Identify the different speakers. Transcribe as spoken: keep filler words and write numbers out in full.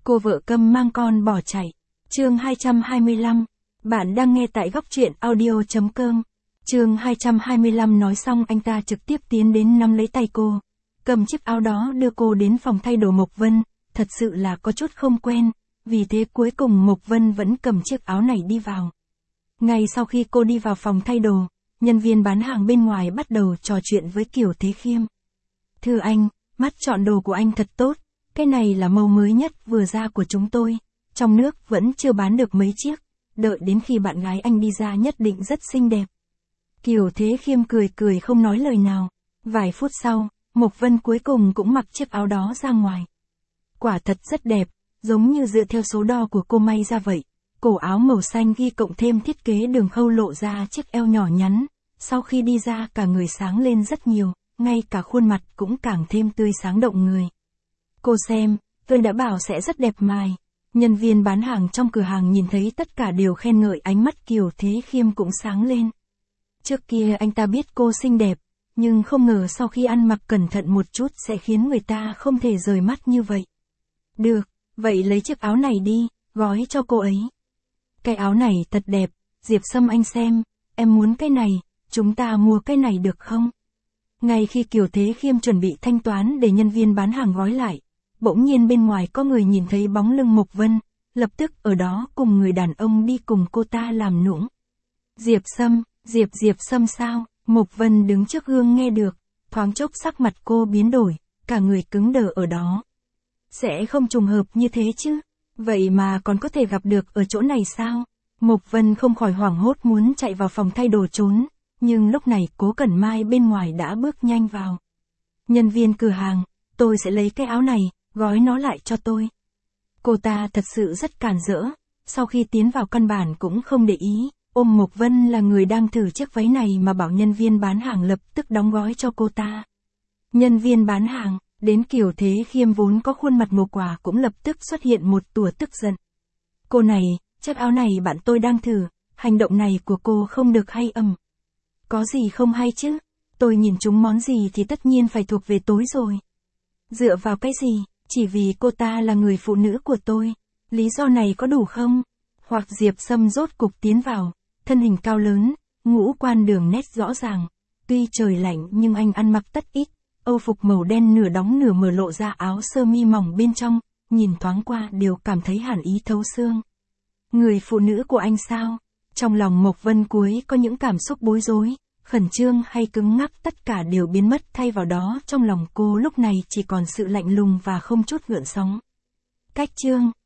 Speaker 1: Cô vợ câm mang con bỏ chạy. Chương hai trăm hai mươi lăm. Bạn đang nghe tại góc truyện audio.com. Chương hai trăm hai mươi lăm nói xong anh ta trực tiếp tiến đến nắm lấy tay cô. Cầm chiếc áo đó đưa cô đến phòng thay đồ Mộc Vân, thật sự là có chút không quen, vì thế cuối cùng Mộc Vân vẫn cầm chiếc áo này đi vào. Ngay sau khi cô đi vào phòng thay đồ, nhân viên bán hàng bên ngoài bắt đầu trò chuyện với Kiều Thế Khiêm. Thưa anh, mắt chọn đồ của anh thật tốt, cái này là màu mới nhất vừa ra của chúng tôi, trong nước vẫn chưa bán được mấy chiếc, đợi đến khi bạn gái anh đi ra nhất định rất xinh đẹp. Kiều Thế Khiêm cười cười không nói lời nào, vài phút sau, Mộc Vân cuối cùng cũng mặc chiếc áo đó ra ngoài. Quả thật rất đẹp, giống như dựa theo số đo của cô may ra vậy. Cổ áo màu xanh ghi cộng thêm thiết kế đường khâu lộ ra chiếc eo nhỏ nhắn, sau khi đi ra cả người sáng lên rất nhiều, ngay cả khuôn mặt cũng càng thêm tươi sáng động người. Cô xem, tôi đã bảo sẽ rất đẹp mài. Nhân viên bán hàng trong cửa hàng nhìn thấy tất cả đều khen ngợi, ánh mắt Kiều Thế Khiêm cũng sáng lên. Trước kia anh ta biết cô xinh đẹp, nhưng không ngờ sau khi ăn mặc cẩn thận một chút sẽ khiến người ta không thể rời mắt như vậy. Được, vậy lấy chiếc áo này đi, gói cho cô ấy. Cái áo này thật đẹp, Diệp Sâm anh xem, em muốn cái này, chúng ta mua cái này được không? Ngay khi Kiều Thế Khiêm chuẩn bị thanh toán để nhân viên bán hàng gói lại, bỗng nhiên bên ngoài có người nhìn thấy bóng lưng Mộc Vân, lập tức ở đó cùng người đàn ông đi cùng cô ta làm nũng. Diệp Sâm, Diệp Diệp Sâm sao? Mộc Vân đứng trước gương nghe được, thoáng chốc sắc mặt cô biến đổi, cả người cứng đờ ở đó. Sẽ không trùng hợp như thế chứ? Vậy mà còn có thể gặp được ở chỗ này sao? Mộc Vân không khỏi hoảng hốt muốn chạy vào phòng thay đồ trốn, nhưng lúc này Cố Cẩn Mai bên ngoài đã bước nhanh vào. Nhân viên cửa hàng, tôi sẽ lấy cái áo này, gói nó lại cho tôi. Cô ta thật sự rất càn rỡ, sau khi tiến vào căn bản cũng không để ý, ôm Mộc Vân là người đang thử chiếc váy này mà bảo nhân viên bán hàng lập tức đóng gói cho cô ta. Nhân viên bán hàng, đến Kiều Thế Khiêm vốn có khuôn mặt ngô quả cũng lập tức xuất hiện một tủa tức giận. Cô này, chiếc áo này bạn tôi đang thử, hành động này của cô không được hay ầm. Có gì không hay chứ? Tôi nhìn chúng món gì thì tất nhiên phải thuộc về tối rồi. Dựa vào cái gì? Chỉ vì cô ta là người phụ nữ của tôi. Lý do này có đủ không? Hoặc Diệp Sâm rốt cục tiến vào, thân hình cao lớn, ngũ quan đường nét rõ ràng. Tuy trời lạnh nhưng anh ăn mặc tất ít, âu phục màu đen nửa đóng nửa mở lộ ra áo sơ mi mỏng bên trong, nhìn thoáng qua đều cảm thấy hàn ý thấu xương. Người phụ nữ của anh sao? Trong lòng Mộc Vân cuối có những cảm xúc bối rối, khẩn trương hay cứng ngắc tất cả đều biến mất, thay vào đó trong lòng cô lúc này chỉ còn sự lạnh lùng và không chút gợn sóng. Cách chương,